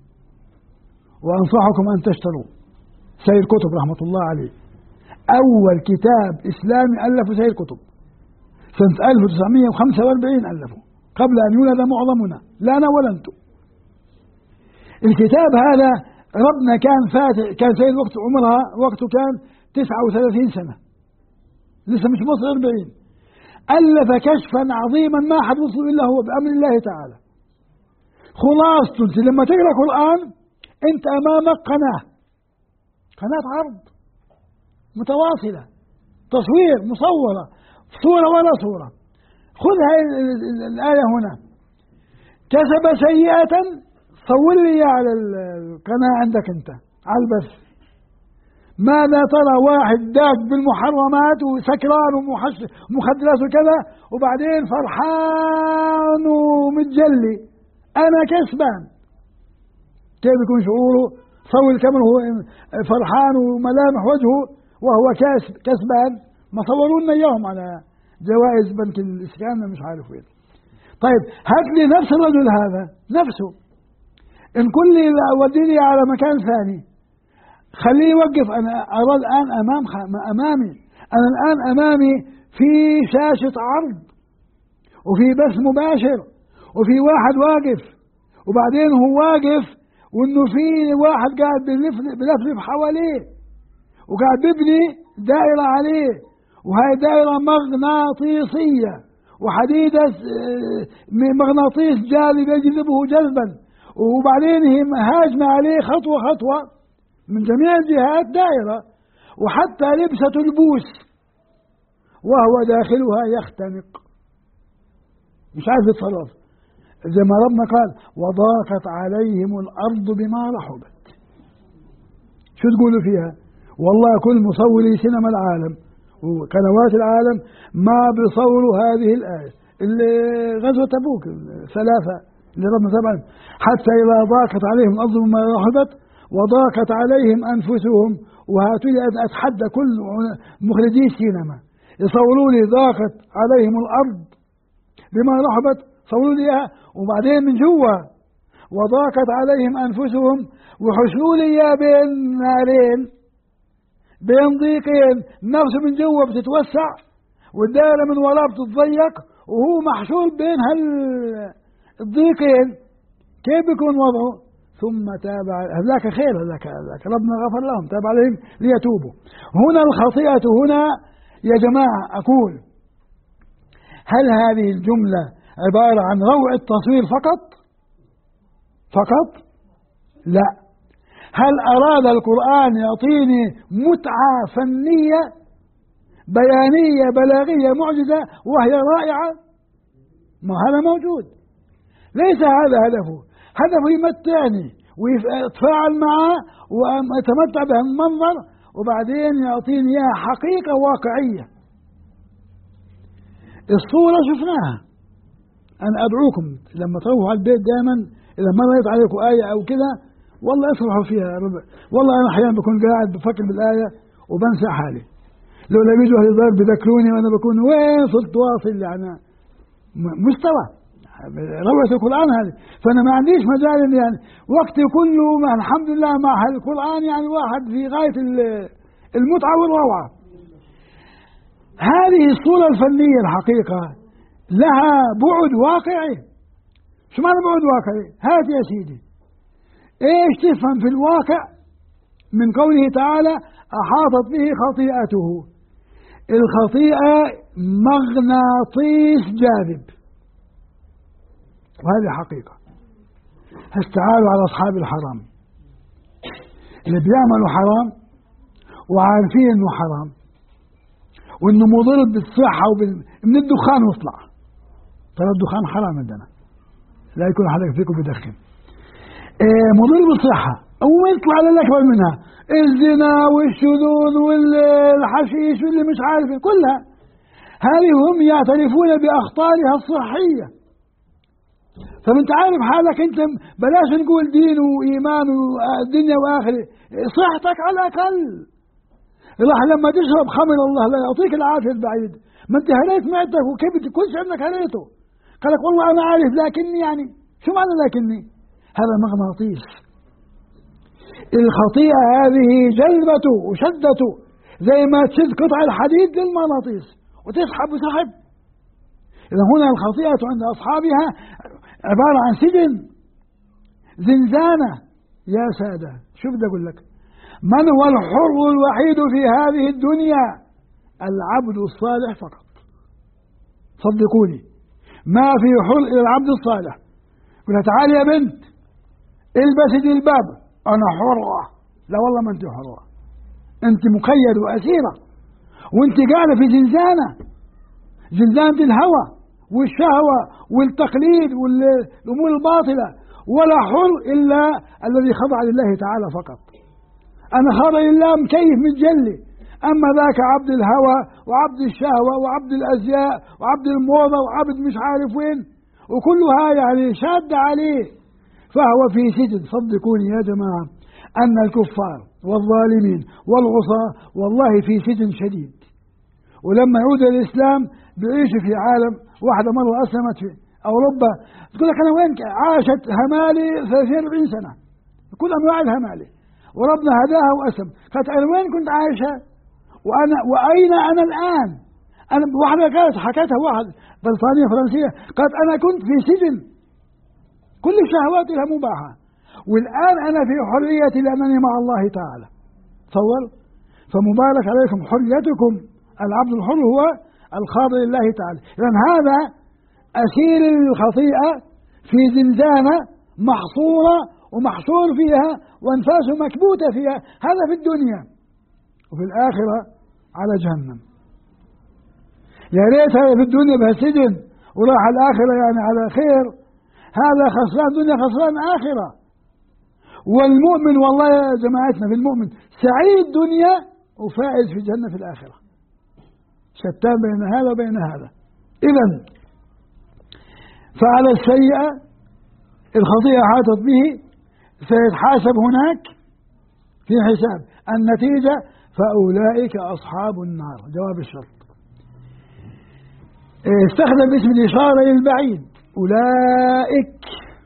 S1: وأنصحكم أن تشتروا سيد قطب رحمة الله عليه، أول كتاب إسلامي ألفه سيد قطب سنة 1945 ألفه، قبل أن يولد معظمنا، لا أنا ولا أنتم. الكتاب هذا ربنا كان سيد وقت عمرها وقته كان 39 سنة، لسه مش مصر 40. ألف كشفا عظيما ما حد وصل إلا هو بأمر الله تعالى. خلاصته لما تقرأ قرآن أنت أمامك قناة عرض متواصلة، تصوير مصورة، صورة ولا صورة. خذ هاي الآية هنا، كسب سيئة، صور لي على القناة عندك أنت على البث، ماذا ترى واحد داك بالمحرمات وسكران ومخدرات وكذا، وبعدين فرحان ومتجلي أنا كسبان، كيف يكون شعوره؟ صور كمان هو فرحان وملامح وجهه وهو كسبان. ما صوروا لنا إياهم على جوائز بنك الإسكان مش عارف وين. طيب هات لي نفس الرجل هذا نفسه، إن كل وديني على مكان ثاني، خليه يوقف. أنا أرى الآن أمامي، أنا الآن أمامي في شاشة عرض وفي بث مباشر وفي واحد واقف، وبعدين هو واقف وإنه في واحد قاعد بلفلف حواليه وقاعد بيبني دائرة عليه، وهي دائرة مغناطيسية وحديدة مغناطيس جاذب يجذبه جذبا، وبعدين هي هاجمة عليه خطوة خطوة من جميع الجهات دائرة، وحتى لبسة البوس وهو داخلها يختنق مش عارف يتصرف، زي ما ربنا قال وضاقت عليهم الأرض بما رحبت. شو تقولوا فيها؟ والله كل مصوري سينما العالم وقنوات العالم ما بيصوروا هذه الآية اللي غزوة تبوك الثلاثة اللي ربنا طبعا حتى إذا ضاقت عليهم الأرض بما رحبت وضاقت عليهم أنفسهم. وهاتوا لي أتحدى كل مخرجي السينما يصوروا لي ضاقت عليهم الأرض بما رحبت، صوروا لي إياها وبعدين من جوا وضاقت عليهم أنفسهم، وحشوا لي إياه بين نارين بين ضيقين، نفسه من جوا بتتوسع والدائرة من وراء بتتضيق وهو محشور بين هالضيقين، كيف بيكون وضعه؟ ثم تاب هذاك خير، هذاك ربنا غفر لهم تاب عليهم ليتوبوا. هنا الخطيئة هنا يا جماعة أقول، هل هذه الجملة عبارة عن روع التصوير فقط؟ لا. هل أراد القرآن يعطيني متعة فنية بيانية بلاغية معجزة وهي رائعة؟ ما هذا موجود، ليس هذا هدفه. هدفه يمتعني ويتفاعل معه ويتمتع بهالمنظر وبعدين يعطيني إياها حقيقة واقعية. الصورة شفناها. أنا أدعوكم لما تروحوا على البيت دائما إذا مرت عليكم آية أو كذا والله افرحوا فيها. والله أنا أحيانا بكون قاعد بفكر بالآية وبنسى حالي، لو لا بيجوا هالضرب بذكروني وأنا بكون وين صرت واصل يعني مستوى روعة القرآن هذه. فأنا ما عنديش مجال يعني وقتي كله مع الحمد لله مع القرآن، يعني واحد في غاية المتعة والروعة. هذه الصورة الفنية الحقيقة لها بعد واقعي. شو معنى بعد واقعي؟ هات يا سيدي ايش تفهم في الواقع من قوله تعالى أحاطت به خطيئته؟ الخطيئة مغناطيس جاذب، وهذه حقيقة. استعالوا على أصحاب الحرام اللي بيعملوا حرام وعارفين إنه حرام وإنه مضر بالصحة من الدخان واطلع. ترى الدخان حرام عندنا، لا يكون حدا فيكم بدخن. مضر بالصحة ويطلع للأكبر منها الزنا والشذوذ والحشيش واللي مش عارف كلها هذه هم يعترفون بأخطارها الصحية. فانت عارف حالك انت، بلاش نقول دين وإيمان ودنيا وآخرة، صحتك على الأقل. راح لما تشرب خمر الله لا يعطيك العافية البعيد، ما انت هريت معدتك وكبت كل شيء انك هريته، قال لك والله أنا عارف لكني يعني شو معنى لكني؟ هذا مغناطيس. الخطيئة هذه جلبته وشدته زي ما تشد قطع الحديد للمغناطيس وتسحب وسحب. إذا هنا الخطيئة عند أصحابها عبارة عن سجن، زنزانة. يا سادة شو بدي أقول لك، من هو الحر الوحيد في هذه الدنيا؟ العبد الصالح فقط. صدقوني ما في حر إلى العبد الصالح. قلت تعالي يا بنت البسي جلباب، أنا حرة. لا والله ما أنت حرة، أنت مقيد وأسيرة، وأنت قاعدة في زنزانة الهوى والشهوة والتقليد والأمور الباطلة. ولا حر إلا الذي خضع لله تعالى فقط. أنا خاضع لله مكيف متجلي، أما ذاك عبد الهوى وعبد الشهوة وعبد الأزياء وعبد الموضة وعبد مش عارف وين، وكلها يعني شاد عليه فهو في سجن. صدقوني يا جماعة أن الكفار والظالمين والعصاة والله في سجن شديد. ولما يعود الإسلام بيعيشوا في عالم. واحدة مرة أسلمت في أوروبا تقول لك أنا وين عاشت همالي 30-40 سنة كل أنواع الهمالي وربنا هداها وأسلم. قالت أنا وين كنت عايشة وأين أنا الآن؟ أنا واحدة قالت حكتها واحد بريطانية فرنسية قالت أنا كنت في سجن كل الشهوات لها مباحة والآن أنا في حريتي لأنني مع الله تعالى. تصور. فمبارك عليكم حريتكم. العبد الحر هو الخاضع لله تعالى. إذن هذا أسير الخطيئة في زنزانة محصورة ومحصور فيها وأنفاسه مكبوتة فيها. هذا في الدنيا، وفي الآخرة على جهنم. يا ريت هذا في الدنيا بهالسجن وراح الآخرة يعني على خير. هذا خسران دنيا خسران آخرة. والمؤمن والله يا جماعتنا في المؤمن سعيد دنيا وفائز في الجنة في الآخرة. شتان بين هذا وبين هذا. إذن فعل السيئة الخطيئة حاطت به سيتحاسب هناك في حساب. النتيجة فأولئك أصحاب النار. جواب الشرط. استخدم اسم الإشارة للبعيد أولئك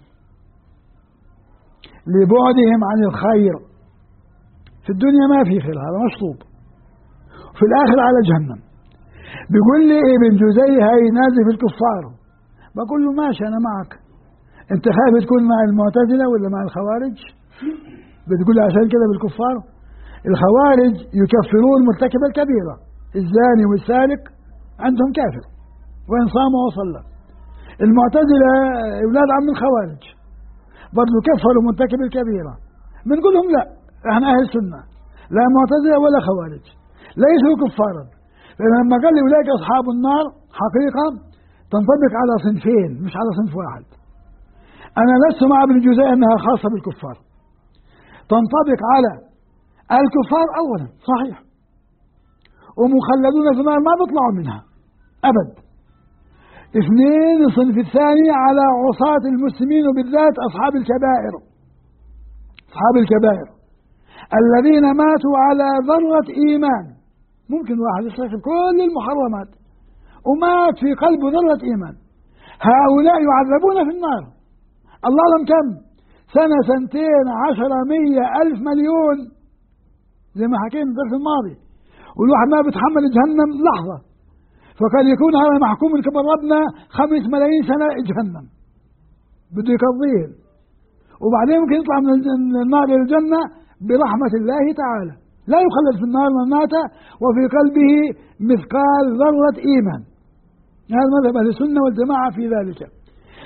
S1: لبعدهم عن الخير. في الدنيا ما في خير، هذا مشطوب. في الآخر على جهنم. بيقول لي ابن جزي هاي نازل في الكفار، بقول له ماشي أنا معك. أنت خايف تكون مع المعتزلة ولا مع الخوارج؟ بتقول عشان كده بالكفار. الخوارج يكفرون مرتكب الكبيرة، الزاني والسارق عندهم كافر وإن صام وصلى. المعتزلة أولاد عم الخوارج برضو كفروا مرتكب الكبيرة. بنقول لهم لا، احنا أهل السنة لا معتزلة ولا خوارج، ليسوا كفارا. لما قال لي أولئك أصحاب النار حقيقة تنطبق على صنفين مش على صنف واحد. أنا لست مع ابن جزي أنها خاصة بالكفار، تنطبق على الكفار أولا صحيح، ومخلدون في النار ما بيطلعوا منها أبد. اثنين الصنف الثاني على عصاة المسلمين وبالذات أصحاب الكبائر. أصحاب الكبائر الذين ماتوا على ذرة إيمان. ممكن واحد يستخدم كل المحرمات ومات في قلبه ذرة إيمان، هؤلاء يعذبون في النار. الله أعلم كم سنة 2 10 100 1000 مليون زي ما حكينا الدرس الماضي، والواحد ما بيتحمل جهنم لحظة. فقد يكون هذا محكوم كما ربنا 5 ملايين سنة جهنم بده يقضيهم، وبعدين ممكن يطلع من النار إلى الجنة برحمة الله تعالى. لا يخلد في النار من مات وفي قلبه مثقال ذرة إيمان. هذا مذهب أهل السنة والجماعة في ذلك.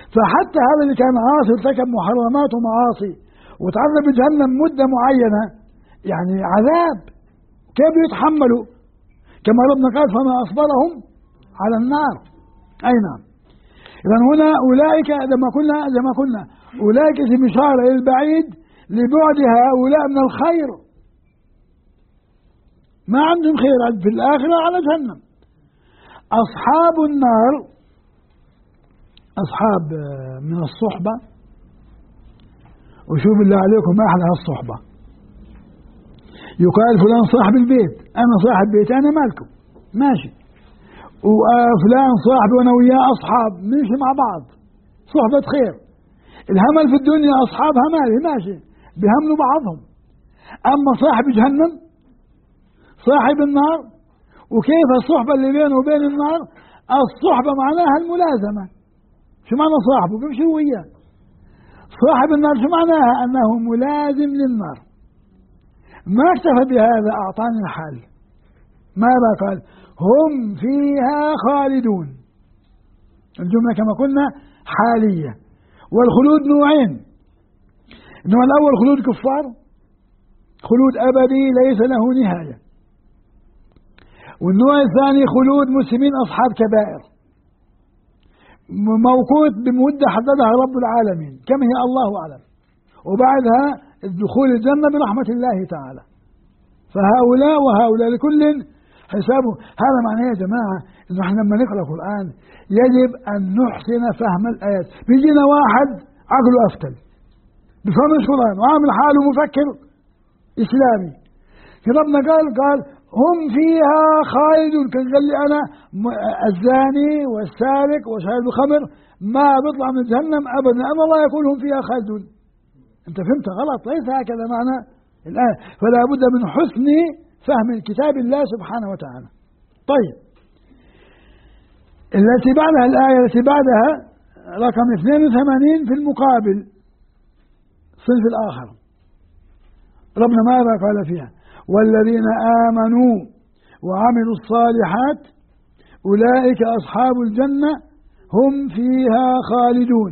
S1: فحتى هذا اللي كان عاصي ارتكب محرمات ومعاصي وتعذب بجهنم مدة معينة، يعني عذاب، كيف يتحملوا؟ كما ربنا قال فما أصبرهم على النار. أي نعم. إذن هنا أولئك زي ما قلنا أولئك اسم إشارة إلى البعيد لبعد هؤلاء من الخير، ما عندهم خير في الآخرة على جهنم. أصحاب النار أصحاب من الصحبة، وشوف بالله عليكم ما أحلى هالصحبة. يقال فلان صاحب البيت، أنا صاحب بيت، أنا مالكم ماشي، وفلان صاحبي وأنا وياه أصحاب نمشي مع بعض صحبة خير. الهمل في الدنيا أصحاب همال ماشي بيهملوا بعضهم، أما صاحب جهنم صاحب النار. وكيف الصحبة اللي بينه وبين النار؟ الصحبة معناها الملازمة. شو معنى صاحبه؟ بيمشي وياه. صاحب النار شو معناها؟ أنه ملازم للنار. ما اكتفى بهذا، أعطاني الحال. ماذا قال؟ هم فيها خالدون. الجملة كما قلنا حالية. والخلود نوعين، إنما الأول خلود كفار، خلود أبدي ليس له نهاية. والنوع الثاني خلود مسلمين أصحاب كبائر، موقوت بمدة حددها رب العالمين كم هي الله أعلم، وبعدها الدخول الجنة برحمة الله تعالى. فهؤلاء وهؤلاء لكل حسابه. هذا معناه يا جماعة إنه احنا لما نقرأ القرآن يجب أن نحسن فهم الآيات. بيجينا واحد عقله أفتل بفهم القرآن وعامل حاله مفكر إسلامي، ربنا قال هم فيها خالدون. كان قال لي أنا الزاني والسارق وشارب الخمر ما بيطلع من جهنم أبدا، أما الله يقول هم فيها خالدون. أنت فهمت غلط، ليس هكذا معنى الآية. فلا بد من حسن فهم كتاب الله سبحانه وتعالى. طيب، التي بعدها الآية التي بعدها رقم 82 في المقابل صنف الآخر، ربنا ماذا قال فيها؟ والذين آمنوا وعملوا الصالحات أولئك أصحاب الجنة هم فيها خالدون.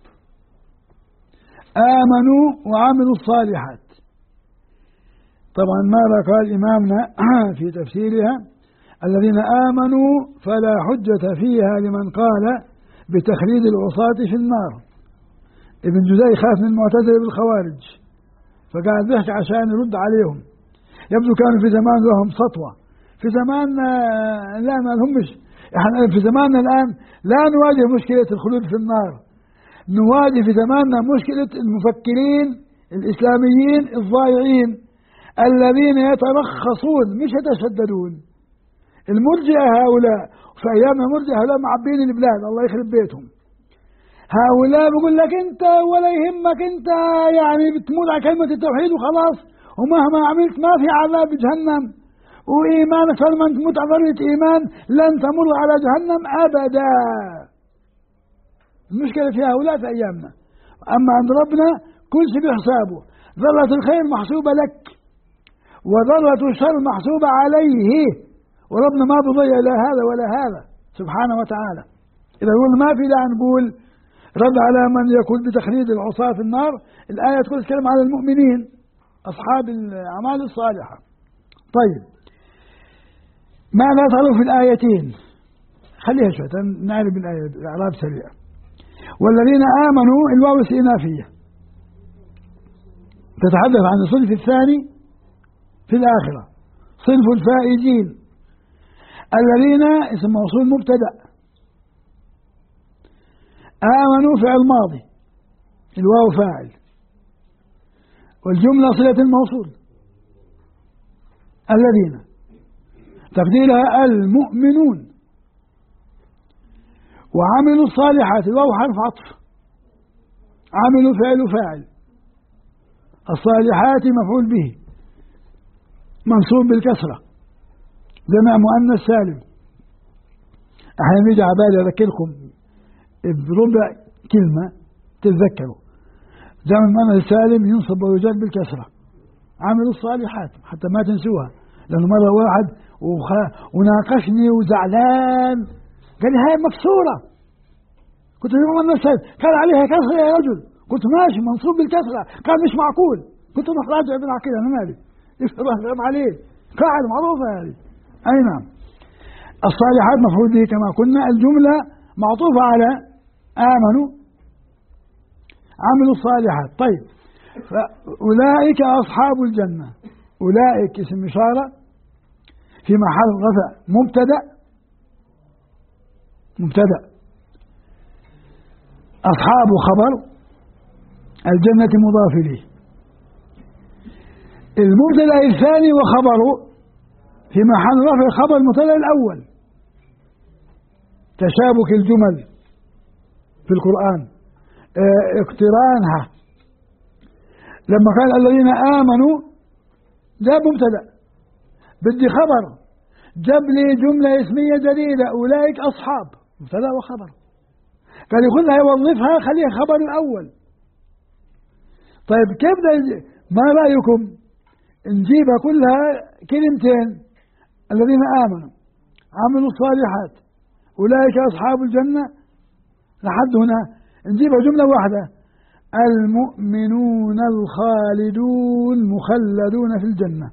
S1: آمنوا وعملوا الصالحات، طبعا ماذا قال إمامنا في تفسيرها؟ الذين آمنوا فلا حجة فيها لمن قال بتخليد العصاة في النار. ابن جزي خاف من المعتزلة بالخوارج فقاعد يحكي عشان يرد عليهم. يبدو كانوا في زمان لهم سطوة، في زمان لا ما لهمش. احنا في زماننا الآن لا نواجه مشكلة الخلود في النار، نواجه في زماننا مشكلة المفكرين الإسلاميين الضائعين الذين يترخصون مش يتشددون. المرجئة هؤلاء في أيام المرجئة هؤلاء معبين البلاد الله يخرب بيتهم. هؤلاء بيقول لك أنت ولا يهمك، أنت يعني بتموت على كلمة التوحيد وخلاص، ومهما عملت ما في عذاب جهنم، وإيمانك لما تموت على ذرة إيمان لن تمر على جهنم أبدا. المشكلة في هؤلاء في أيامنا. أما عند ربنا كل شيء بحسابه، ذرة الخير محسوبة لك وذرة الشر محسوبة عليه، وربنا ما بضيع لا هذا ولا هذا سبحانه وتعالى. إذا قلنا ما في داعي نقول رد على من يقول بتخليد العصاة في النار. الآية تتكلم على المؤمنين أصحاب الأعمال الصالحة. طيب، ماذا ترى في الآيتين؟ خليها شوية نعرف الآية إعراب سريع. والذين آمنوا الواو الاستئنافية تتحدث عن الصنف الثاني في الآخرة، صنف الفائزين. الذين اسم موصول مبتدأ، آمنوا فعل ماضي، الواو فاعل، والجملة صلة الموصول. الذين تقديرها المؤمنون، وعملوا الصالحات الواو حرف عطف، عملوا فعل فاعل، الصالحات مفعول به منصوب بالكسرة جمع مؤنث سالم. أحيانا يجي على بالي أذكركم بربع كلمة تتذكروا. جمع مؤنث سالم ينصب ويجر بالكسرة، عملوا الصالحات حتى ما تنسوها. لأنه مرة واحد وناقشني وزعلان قال لي هاي مكسورة، قلت له الناس كان عليها كسرة يا رجل، قلت ماشي منصوب بالكسرة، قال مش معقول، قلت له راجع بالعقيدة أنا مالي يفهم عليه قاعدة معروفة هذه. أي نعم. الصالحات مفعول به كما قلنا، الجملة معطوفة على آمنوا عملوا الصالحات. طيب، فأولئك أصحاب الجنة، أولئك اسم إشارة في محل رفع مبتدأ، أصحاب خبر، الجنة مضاف إليه، المبتدأ الثاني وخبره في محل رفع خبر المبتدأ الأول، تشابك الجمل في القرآن، اقترانها. لما قال الذين آمنوا جاب مبتدأ، بدي خبر، جاب لي جملة اسمية جديدة أولئك أصحاب، مبتدأ وخبر، قال ياخذها يوظفها خليها خبر الأول. طيب كيف ما رأيكم نجيبها كلها كلمتين، الذين آمنوا عملوا الصالحات أولئك أصحاب الجنة لحد هنا، نجيبها جملة واحدة، المؤمنون الخالدون مخلدون في الجنة،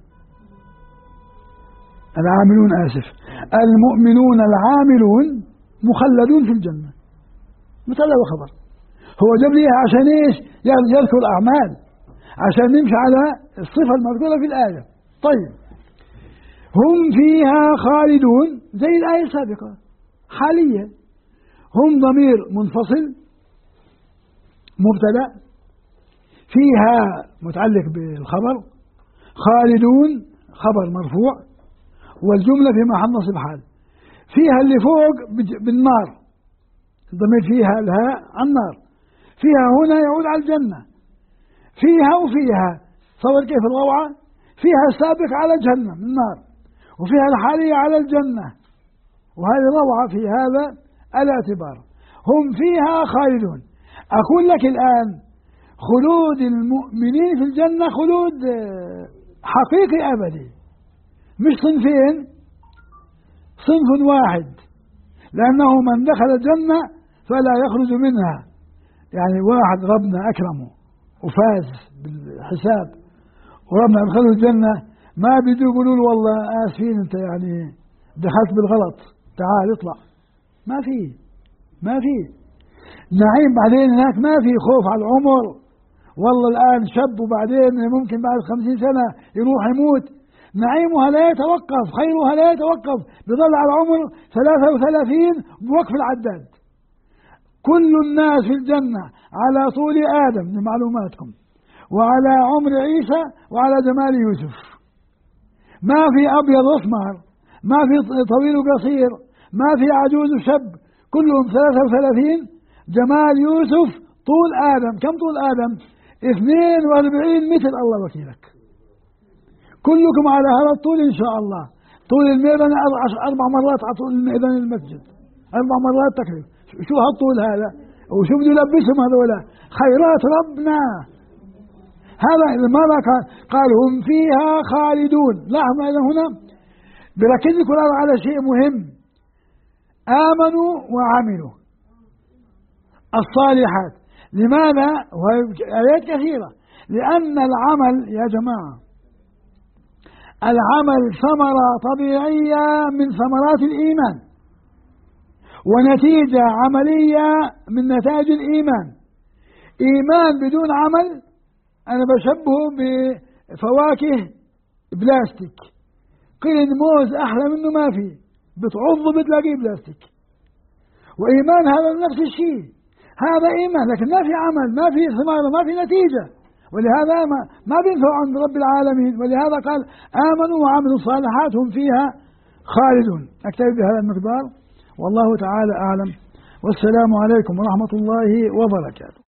S1: العاملون آسف، المؤمنون العاملون مخلدون في الجنة، مبتدأ وخبر. هو جاب لي عشان ايش؟ يذكر الأعمال، عشان نمشي على الصفة المذكورة في الآية. طيب، هم فيها خالدون زي الآية السابقة حاليا، هم ضمير منفصل مبتدأ، فيها متعلق بالخبر، خالدون خبر مرفوع، والجملة في محل نصب حال. فيها اللي فوق بالنار، الضمير فيها الهاء عن النار، فيها هنا يعود على الجنة، فيها وفيها، صور كيف الروعة، فيها السابق على جهنم من النار، وفيها الحالية على الجنة، وهذه روعة في هذا الاعتبار. هم فيها خالدون. أقول لك الآن خلود المؤمنين في الجنة خلود حقيقي أبدي، مش صنفين، صنف واحد، لأنه من دخل الجنة فلا يخرج منها، يعني واحد ربنا أكرمه وفاز بالحساب وربنا أدخله الجنة، ما بيجوا يقولوا له والله آسفين أنت يعني دخلت بالغلط تعال اطلع، ما في نعيم. بعدين هناك ما في خوف على العمر، والله الآن شاب وبعدين ممكن بعد 50 سنة يروح يموت، نعيمها لا يتوقف، خيرها لا يتوقف، بظل على عمر 33 بوقف العداد. كل الناس في الجنة على طول آدم لمعلوماتكم، وعلى عمر عيسى، وعلى جمال يوسف، ما في أبيض وأسمر، ما في طويل وقصير، ما في عجوز وشاب، كلهم 33. جمال يوسف طول آدم، كم طول آدم؟ 42 مثل، الله وكيلك، كلكم على هذا الطول إن شاء الله. طول الميدان 4 مرات على طول الميدان المسجد، 4 مرات تكريم. شو هالطول هذا؟ وشو بده يلبسهم هذولا؟ خيرات ربنا. هذا لماذا قال هم فيها خالدون؟ لاحظ هنا بركز القرآن على شيء مهم، آمنوا وعملوا الصالحات. لماذا؟ وآيات كثيرة، لأن العمل يا جماعة، العمل ثمرة طبيعية من ثمرات الإيمان، ونتيجة عملية من نتائج الإيمان. إيمان بدون عمل أنا بشبهه بفواكه بلاستيك، قرن موز أحلى منه ما في، بتعض بتلاقيه بلاستيك. وإيمان هذا نفس الشيء، هذا إيمان لكن ما في عمل، ما في ثمرة، ما في نتيجة، ولهذا ما بينفع عند رب العالمين. ولهذا قال آمنوا وعملوا الصالحات هم فيها خالدون. أكتفي بهذا المقدار، والله تعالى أعلم، والسلام عليكم ورحمة الله وبركاته.